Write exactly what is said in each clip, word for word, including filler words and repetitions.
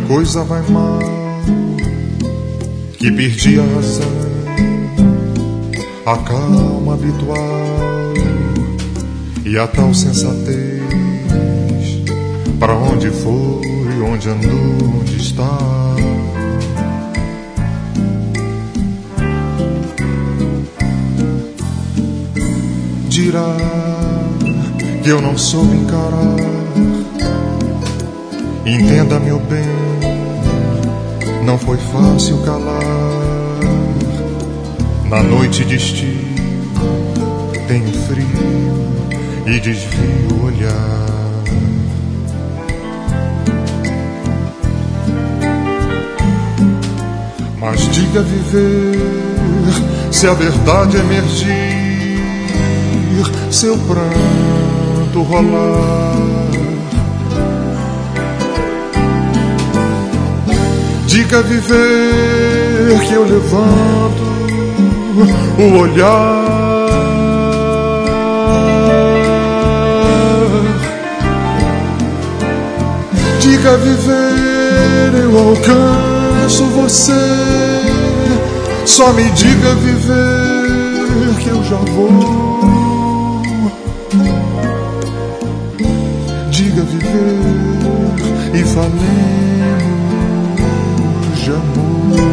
coisa vai mal, que perdi a razão, a calma habitual e a tal sensatez. Pra onde foi, onde andou, onde está? Dirá que eu não soube encarar. Entenda, meu bem, não foi fácil calar. Na noite de estio tenho frio e desvio o olhar. Mas diga viver, se a verdade emergir, seu pranto rolar. Diga viver que eu levanto o olhar. Diga viver eu alcanço você. Só me diga viver que eu já vou. Diga viver e falemos de amor.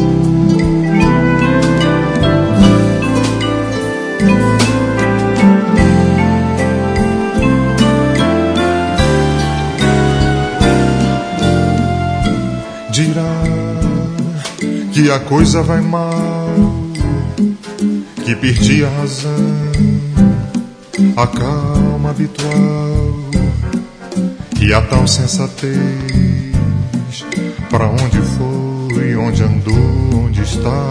Dirá que a coisa vai mal, que perdi a razão, a calma habitual e a tal sensatez. Pra onde foi, onde andou, onde está?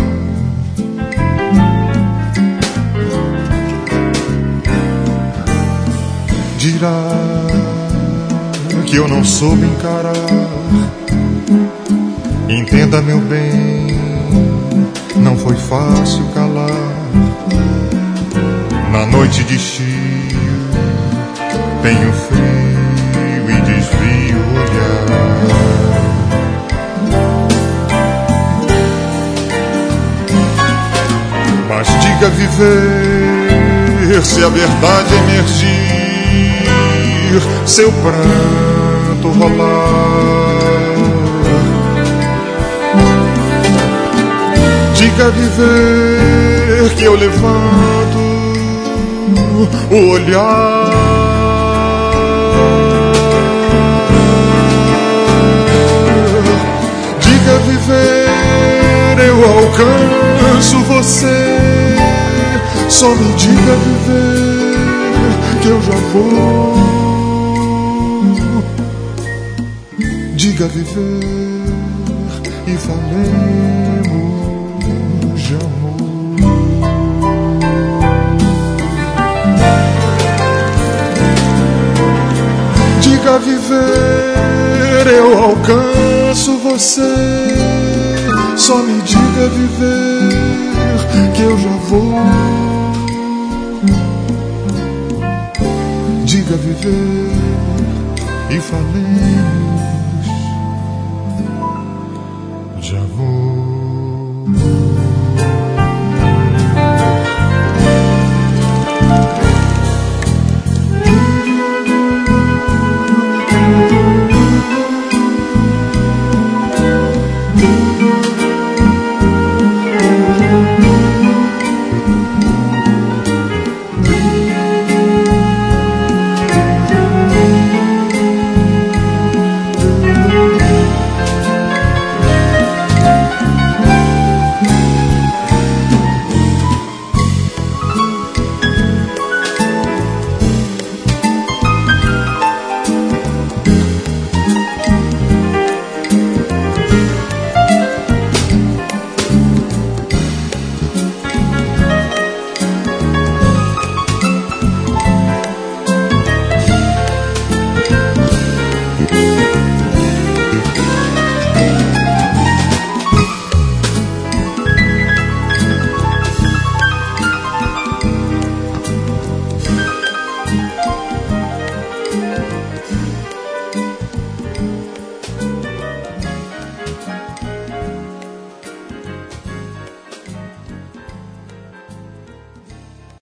Dirá que eu não soube encarar. Entenda, meu bem, não foi fácil calar. Na noite de estio tenho frio e desvio o olhar. Mas diga viver, se a verdade emergir, seu pranto rolar. Diga viver que eu levanto o olhar. Diga viver eu alcanço você. Só me diga viver que eu já vou. Diga viver e falemos de amor. Diga viver eu alcanço você. Só me diga viver que eu já vou. Diga viver e falemos de amor.